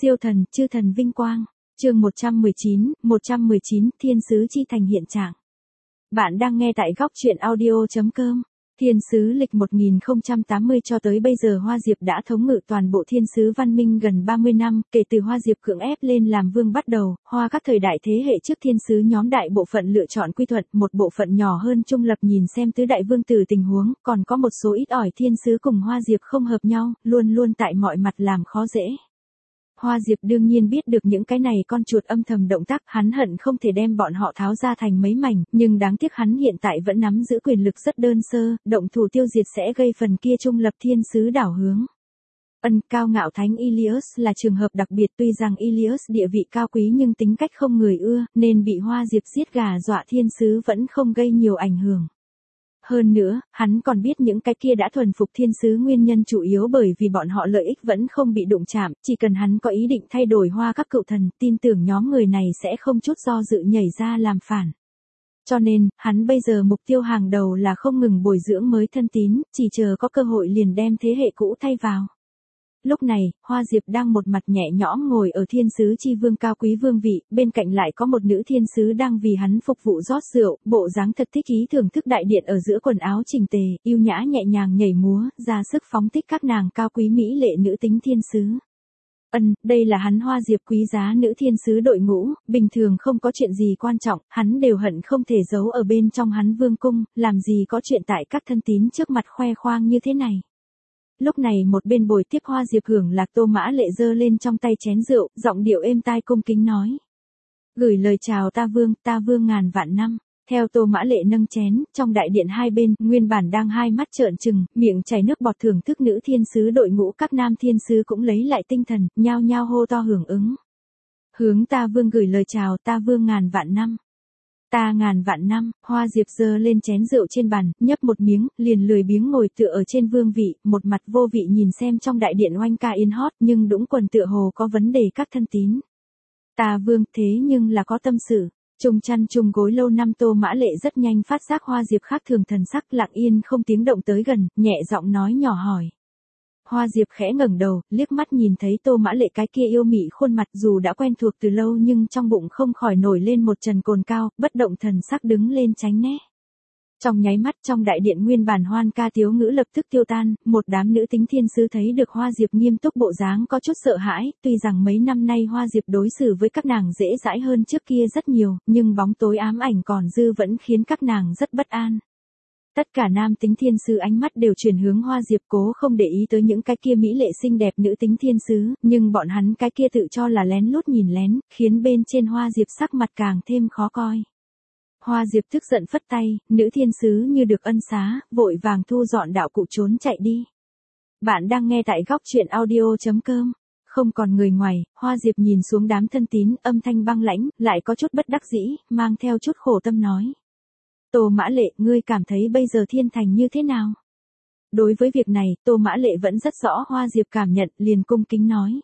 Siêu thần, chư thần vinh quang. Chương 119, Thiên sứ chi thành hiện trạng. Bạn đang nghe tại góc truyện audio.com. Thiên sứ lịch 1080 cho tới bây giờ Hoa Diệp đã thống ngự toàn bộ thiên sứ văn minh gần 30 năm, kể từ Hoa Diệp cưỡng ép lên làm vương bắt đầu, Hoa các thời đại thế hệ trước thiên sứ nhóm đại bộ phận lựa chọn quy thuận, một bộ phận nhỏ hơn trung lập nhìn xem tứ đại vương tử tình huống, còn có một số ít ỏi thiên sứ cùng Hoa Diệp không hợp nhau, luôn luôn tại mọi mặt làm khó dễ. Hoa Diệp đương nhiên biết được những cái này con chuột âm thầm động tác, hắn hận không thể đem bọn họ tháo ra thành mấy mảnh, nhưng đáng tiếc hắn hiện tại vẫn nắm giữ quyền lực rất đơn sơ, động thủ tiêu diệt sẽ gây phần kia trung lập thiên sứ đảo hướng. Cao ngạo thánh Ilios là trường hợp đặc biệt, tuy rằng Ilios địa vị cao quý nhưng tính cách không người ưa, nên bị Hoa Diệp giết gà dọa thiên sứ vẫn không gây nhiều ảnh hưởng. Hơn nữa, hắn còn biết những cái kia đã thuần phục thiên sứ nguyên nhân chủ yếu bởi vì bọn họ lợi ích vẫn không bị đụng chạm, chỉ cần hắn có ý định thay đổi Hoa các cựu thần, tin tưởng nhóm người này sẽ không chút do dự nhảy ra làm phản. Cho nên, hắn bây giờ mục tiêu hàng đầu là không ngừng bồi dưỡng mới thân tín, chỉ chờ có cơ hội liền đem thế hệ cũ thay vào. Lúc này, Hoa Diệp đang một mặt nhẹ nhõm ngồi ở thiên sứ chi vương cao quý vương vị, bên cạnh lại có một nữ thiên sứ đang vì hắn phục vụ rót rượu, bộ dáng thật thích ý thưởng thức đại điện ở giữa quần áo chỉnh tề, yêu nhã nhẹ nhàng nhảy múa, ra sức phóng thích các nàng cao quý mỹ lệ nữ tính thiên sứ. Đây là hắn Hoa Diệp quý giá nữ thiên sứ đội ngũ, bình thường không có chuyện gì quan trọng, hắn đều hận không thể giấu ở bên trong hắn vương cung, làm gì có chuyện tại các thân tín trước mặt khoe khoang như thế này. Lúc này một bên bồi tiếp Hoa Diệp hưởng lạc Tô Mã Lệ giơ lên trong tay chén rượu, giọng điệu êm tai cung kính nói. Gửi lời chào ta vương ngàn vạn năm. Theo Tô Mã Lệ nâng chén, trong đại điện hai bên, nguyên bản đang hai mắt trợn trừng, miệng chảy nước bọt thưởng thức nữ thiên sứ đội ngũ các nam thiên sứ cũng lấy lại tinh thần, nhao nhao hô to hưởng ứng. Hướng ta vương gửi lời chào ta vương ngàn vạn năm. Ta ngàn vạn năm, Hoa Diệp giơ lên chén rượu trên bàn, nhấp một miếng, liền lười biếng ngồi tựa ở trên vương vị, một mặt vô vị nhìn xem trong đại điện oanh ca yên hót, nhưng đũng quần tựa hồ có vấn đề các thân tín. Ta vương thế nhưng là có tâm sự. Chung chăn chung gối lâu năm Tô Mã Lệ rất nhanh phát giác Hoa Diệp khác thường thần sắc, lặng yên không tiếng động tới gần, nhẹ giọng nói nhỏ hỏi. Hoa Diệp khẽ ngẩng đầu, liếc mắt nhìn thấy Tô Mã Lệ cái kia yêu mị khuôn mặt, dù đã quen thuộc từ lâu nhưng trong bụng không khỏi nổi lên một trần cồn cao, bất động thần sắc đứng lên tránh né. Trong nháy mắt trong đại điện nguyên bản hoan ca tiếu ngữ lập tức tiêu tan, một đám nữ tính thiên sứ thấy được Hoa Diệp nghiêm túc bộ dáng có chút sợ hãi, tuy rằng mấy năm nay Hoa Diệp đối xử với các nàng dễ dãi hơn trước kia rất nhiều, nhưng bóng tối ám ảnh còn dư vẫn khiến các nàng rất bất an. Tất cả nam tính thiên sứ ánh mắt đều chuyển hướng Hoa Diệp, cố không để ý tới những cái kia mỹ lệ xinh đẹp nữ tính thiên sứ, nhưng bọn hắn cái kia tự cho là lén lút nhìn lén, khiến bên trên Hoa Diệp sắc mặt càng thêm khó coi. Hoa Diệp tức giận phất tay, nữ thiên sứ như được ân xá, vội vàng thu dọn đạo cụ trốn chạy đi. Bạn đang nghe tại góc truyện audio.com. Không còn người ngoài, Hoa Diệp nhìn xuống đám thân tín, âm thanh băng lãnh, lại có chút bất đắc dĩ, mang theo chút khổ tâm nói. Tô Mã Lệ, ngươi cảm thấy bây giờ thiên thành như thế nào? Đối với việc này, Tô Mã Lệ vẫn rất rõ Hoa Diệp cảm nhận, liền cung kính nói.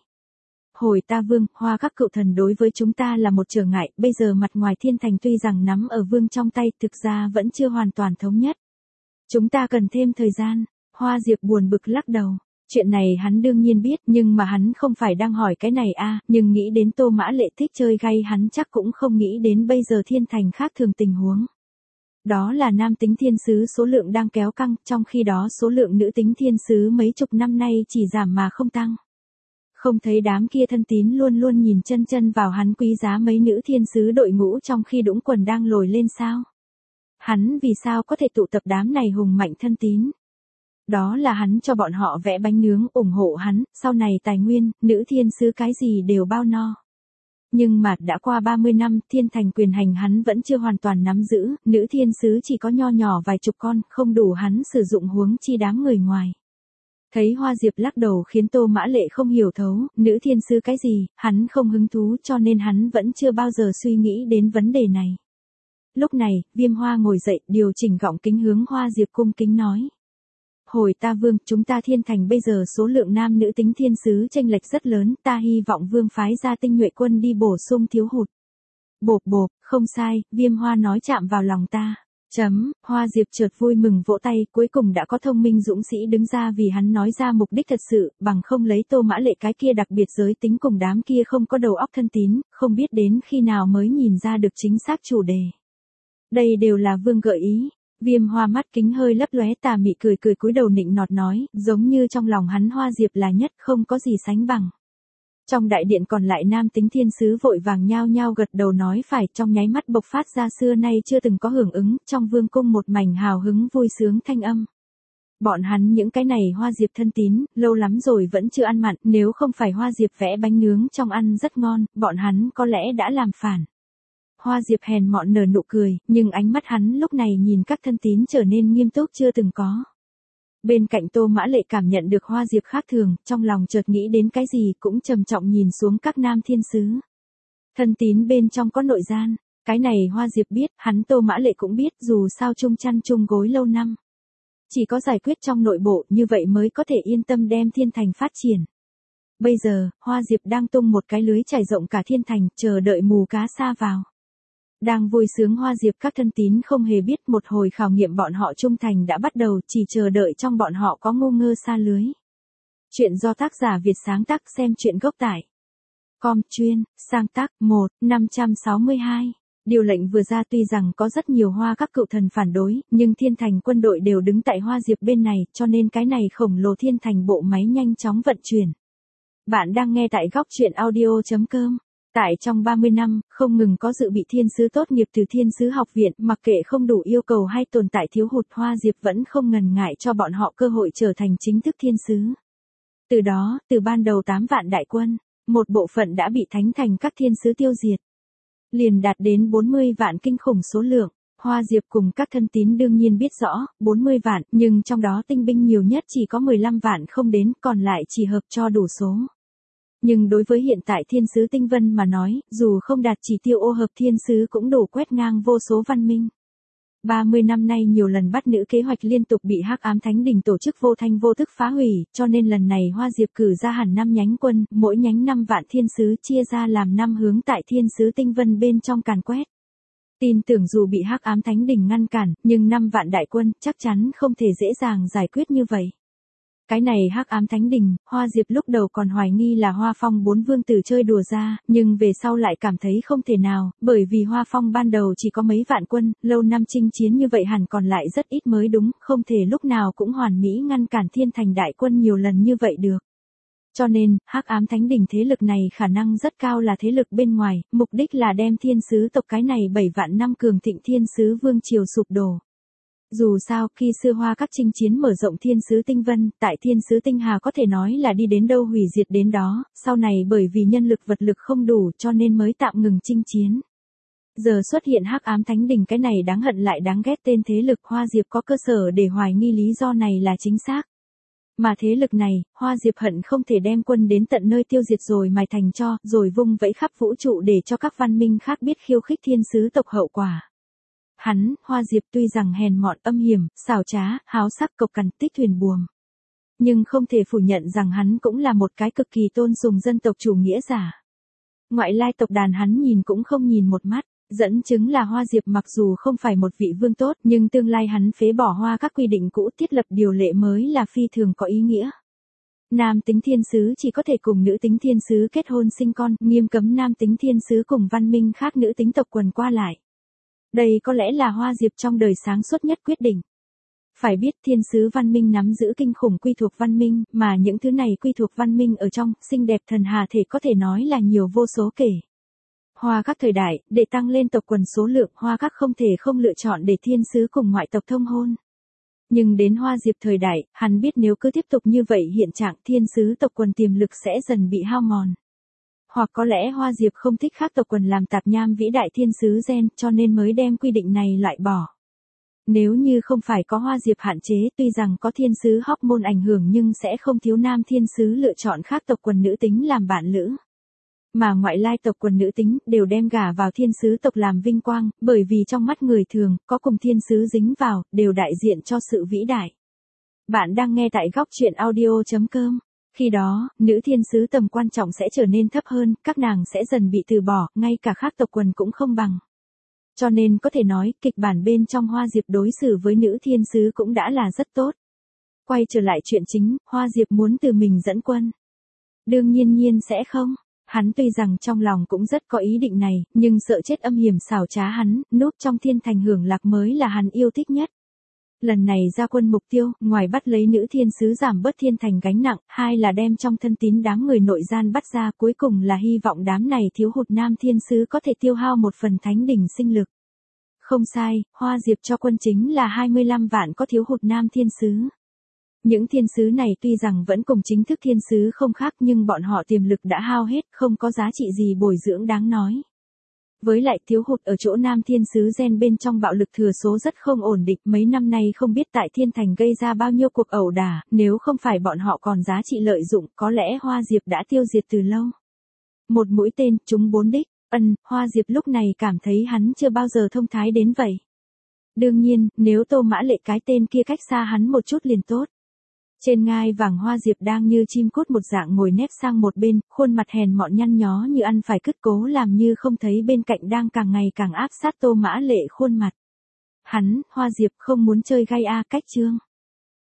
Hồi ta vương, Hoa các cựu thần đối với chúng ta là một trở ngại, bây giờ mặt ngoài thiên thành tuy rằng nắm ở vương trong tay, thực ra vẫn chưa hoàn toàn thống nhất. Chúng ta cần thêm thời gian. Hoa Diệp buồn bực lắc đầu. Chuyện này hắn đương nhiên biết, nhưng mà hắn không phải đang hỏi cái này nhưng nghĩ đến Tô Mã Lệ thích chơi gay hắn chắc cũng không nghĩ đến bây giờ thiên thành khác thường tình huống. Đó là nam tính thiên sứ số lượng đang kéo căng, trong khi đó số lượng nữ tính thiên sứ mấy chục năm nay chỉ giảm mà không tăng. Không thấy đám kia thân tín luôn luôn nhìn chân chân vào hắn quý giá mấy nữ thiên sứ đội ngũ trong khi đũng quần đang lồi lên sao? Hắn vì sao có thể tụ tập đám này hùng mạnh thân tín? Đó là hắn cho bọn họ vẽ bánh nướng ủng hộ hắn, sau này tài nguyên, nữ thiên sứ cái gì đều bao no. Nhưng mà đã qua 30 năm, thiên thành quyền hành hắn vẫn chưa hoàn toàn nắm giữ, nữ thiên sứ chỉ có nho nhỏ vài chục con, không đủ hắn sử dụng huống chi đám người ngoài. Thấy Hoa Diệp lắc đầu khiến Tô Mã Lệ không hiểu thấu, nữ thiên sứ cái gì, hắn không hứng thú cho nên hắn vẫn chưa bao giờ suy nghĩ đến vấn đề này. Lúc này, Viêm Hoa ngồi dậy, điều chỉnh gọng kính hướng Hoa Diệp cung kính nói. Hồi ta vương, chúng ta thiên thành bây giờ số lượng nam nữ tính thiên sứ chênh lệch rất lớn, ta hy vọng vương phái ra tinh nhuệ quân đi bổ sung thiếu hụt. Bộp bộp, không sai, Viêm Hoa nói chạm vào lòng ta. Hoa Diệp chợt vui mừng vỗ tay, cuối cùng đã có thông minh dũng sĩ đứng ra vì hắn nói ra mục đích thật sự, bằng không lấy Tô Mã Lệ cái kia đặc biệt giới tính cùng đám kia không có đầu óc thân tín, không biết đến khi nào mới nhìn ra được chính xác chủ đề. Đây đều là Vương gợi ý. Viêm Hoa mắt kính hơi lấp lóe tà mị cười cúi đầu nịnh nọt nói, giống như trong lòng hắn Hoa Diệp là nhất, không có gì sánh bằng. Trong đại điện còn lại nam tính thiên sứ vội vàng nhao nhao gật đầu nói phải, trong nháy mắt bộc phát ra xưa nay chưa từng có hưởng ứng, trong vương cung một mảnh hào hứng vui sướng thanh âm. Bọn hắn những cái này Hoa Diệp thân tín, lâu lắm rồi vẫn chưa ăn mặn, nếu không phải Hoa Diệp vẽ bánh nướng trong ăn rất ngon, bọn hắn có lẽ đã làm phản. Hoa Diệp hèn mọn nở nụ cười, nhưng ánh mắt hắn lúc này nhìn các thân tín trở nên nghiêm túc chưa từng có. Bên cạnh Tô Mã Lệ cảm nhận được Hoa Diệp khác thường, trong lòng chợt nghĩ đến cái gì cũng trầm trọng nhìn xuống các nam thiên sứ. Thân tín bên trong có nội gian, cái này Hoa Diệp biết, hắn Tô Mã Lệ cũng biết, dù sao chung chăn chung gối lâu năm. Chỉ có giải quyết trong nội bộ như vậy mới có thể yên tâm đem thiên thành phát triển. Bây giờ, Hoa Diệp đang tung một cái lưới trải rộng cả thiên thành, chờ đợi mù cá sa vào. Đang vui sướng Hoa Diệp các thân tín không hề biết một hồi khảo nghiệm bọn họ trung thành đã bắt đầu, chỉ chờ đợi trong bọn họ có ngu ngơ sa lưới. Chuyện do tác giả Việt sáng tác, xem chuyện gốc tại com chuyên, sáng tác 1/562. Điều lệnh vừa ra tuy rằng có rất nhiều Hoa các cựu thần phản đối, nhưng thiên thành quân đội đều đứng tại Hoa Diệp bên này, cho nên cái này khổng lồ thiên thành bộ máy nhanh chóng vận chuyển. Bạn đang nghe tại góc truyện audio.com. Tại trong 30 năm, không ngừng có dự bị thiên sứ tốt nghiệp từ thiên sứ học viện, mặc kệ không đủ yêu cầu hay tồn tại thiếu hụt, Hoa Diệp vẫn không ngần ngại cho bọn họ cơ hội trở thành chính thức thiên sứ. Từ đó, từ ban đầu 8 vạn đại quân, một bộ phận đã bị thánh thành các thiên sứ tiêu diệt. Liền đạt đến 40 vạn kinh khủng số lượng. Hoa Diệp cùng các thân tín đương nhiên biết rõ, 40 vạn, nhưng trong đó tinh binh nhiều nhất chỉ có 15 vạn không đến, còn lại chỉ hợp cho đủ số. Nhưng đối với hiện tại thiên sứ tinh vân mà nói, dù không đạt chỉ tiêu ô hợp thiên sứ cũng đủ quét ngang vô số văn minh. 30 năm nay nhiều lần bắt nữ kế hoạch liên tục bị Hắc Ám Thánh Đình tổ chức vô thanh vô thức phá hủy, cho nên lần này Hoa Diệp cử ra hẳn 5 nhánh quân, mỗi nhánh 5 vạn thiên sứ chia ra làm 5 hướng tại thiên sứ tinh vân bên trong càn quét. Tin tưởng dù bị Hắc Ám Thánh Đình ngăn cản, nhưng 5 vạn đại quân chắc chắn không thể dễ dàng giải quyết như vậy. Cái này Hắc Ám Thánh Đình, Hoa Diệp lúc đầu còn hoài nghi là Hoa Phong 4 vương tử chơi đùa ra, nhưng về sau lại cảm thấy không thể nào, bởi vì Hoa Phong ban đầu chỉ có mấy vạn quân, lâu năm chinh chiến như vậy hẳn còn lại rất ít mới đúng, không thể lúc nào cũng hoàn mỹ ngăn cản thiên thành đại quân nhiều lần như vậy được. Cho nên, Hắc Ám Thánh Đình thế lực này khả năng rất cao là thế lực bên ngoài, mục đích là đem thiên sứ tộc cái này 7 vạn năm cường thịnh thiên sứ vương triều sụp đổ. Dù sao, khi xưa Hoa các chinh chiến mở rộng thiên sứ tinh vân, tại thiên sứ tinh hà có thể nói là đi đến đâu hủy diệt đến đó, sau này bởi vì nhân lực vật lực không đủ cho nên mới tạm ngừng chinh chiến. Giờ xuất hiện Hắc Ám Thánh Đình, cái này đáng hận lại đáng ghét tên thế lực, Hoa Diệp có cơ sở để hoài nghi lý do này là chính xác. Mà thế lực này, Hoa Diệp hận không thể đem quân đến tận nơi tiêu diệt rồi mài thành cho, rồi vung vẫy khắp vũ trụ để cho các văn minh khác biết khiêu khích thiên sứ tộc hậu quả. Hắn, Hoa Diệp tuy rằng hèn mọn âm hiểm, xảo trá, háo sắc cộc cằn tích thuyền buồm. Nhưng không thể phủ nhận rằng hắn cũng là một cái cực kỳ tôn sùng dân tộc chủ nghĩa giả. Ngoại lai tộc đàn hắn nhìn cũng không nhìn một mắt, dẫn chứng là Hoa Diệp mặc dù không phải một vị vương tốt nhưng tương lai hắn phế bỏ Hoa các quy định cũ, thiết lập điều lệ mới là phi thường có ý nghĩa. Nam tính thiên sứ chỉ có thể cùng nữ tính thiên sứ kết hôn sinh con, nghiêm cấm nam tính thiên sứ cùng văn minh khác nữ tính tộc quần qua lại. Đây có lẽ là Hoa Diệp trong đời sáng suốt nhất quyết định. Phải biết thiên sứ văn minh nắm giữ kinh khủng quy thuộc văn minh, mà những thứ này quy thuộc văn minh ở trong, xinh đẹp thần hà thể có thể nói là nhiều vô số kể. Hoa các thời đại, để tăng lên tộc quần số lượng, Hoa các không thể không lựa chọn để thiên sứ cùng ngoại tộc thông hôn. Nhưng đến Hoa Diệp thời đại, hắn biết nếu cứ tiếp tục như vậy hiện trạng thiên sứ tộc quần tiềm lực sẽ dần bị hao mòn. Hoặc có lẽ Hoa Diệp không thích khác tộc quần làm tạp nham vĩ đại thiên sứ gen, cho nên mới đem quy định này loại bỏ. Nếu như không phải có Hoa Diệp hạn chế, tuy rằng có thiên sứ hormone ảnh hưởng nhưng sẽ không thiếu nam thiên sứ lựa chọn khác tộc quần nữ tính làm bạn lữ. Mà ngoại lai tộc quần nữ tính đều đem gả vào thiên sứ tộc làm vinh quang, bởi vì trong mắt người thường, có cùng thiên sứ dính vào, đều đại diện cho sự vĩ đại. Bạn đang nghe tại góc truyện audio.com. Khi đó, nữ thiên sứ tầm quan trọng sẽ trở nên thấp hơn, các nàng sẽ dần bị từ bỏ, ngay cả khác tộc quần cũng không bằng. Cho nên có thể nói, kịch bản bên trong Hoa Diệp đối xử với nữ thiên sứ cũng đã là rất tốt. Quay trở lại chuyện chính, Hoa Diệp muốn từ mình dẫn quân. Đương nhiên sẽ không. Hắn tuy rằng trong lòng cũng rất có ý định này, nhưng sợ chết âm hiểm xảo trá hắn, núp trong thiên thành hưởng lạc mới là hắn yêu thích nhất. Lần này ra quân mục tiêu, ngoài bắt lấy nữ thiên sứ giảm bớt thiên thành gánh nặng, hai là đem trong thân tín đám người nội gian bắt ra, cuối cùng là hy vọng đám này thiếu hụt nam thiên sứ có thể tiêu hao một phần thánh đỉnh sinh lực. Không sai, Hoa Diệp cho quân chính là 25 vạn có thiếu hụt nam thiên sứ. Những thiên sứ này tuy rằng vẫn cùng chính thức thiên sứ không khác nhưng bọn họ tiềm lực đã hao hết, không có giá trị gì bồi dưỡng đáng nói. Với lại thiếu hụt ở chỗ nam thiên sứ gen bên trong bạo lực thừa số rất không ổn định, mấy năm nay không biết tại thiên thành gây ra bao nhiêu cuộc ẩu đả, nếu không phải bọn họ còn giá trị lợi dụng, có lẽ Hoa Diệp đã tiêu diệt từ lâu. Một mũi tên, trúng 4 đích, Hoa Diệp lúc này cảm thấy hắn chưa bao giờ thông thái đến vậy. Đương nhiên, nếu Tô Mã Lệ cái tên kia cách xa hắn một chút liền tốt. Trên ngai vàng Hoa Diệp đang như chim cút một dạng ngồi nép sang một bên, khuôn mặt hèn mọn nhăn nhó như ăn phải cứt, cố làm như không thấy bên cạnh đang càng ngày càng áp sát Tô Mã Lệ khuôn mặt. Hắn, Hoa Diệp không muốn chơi gay cách chương.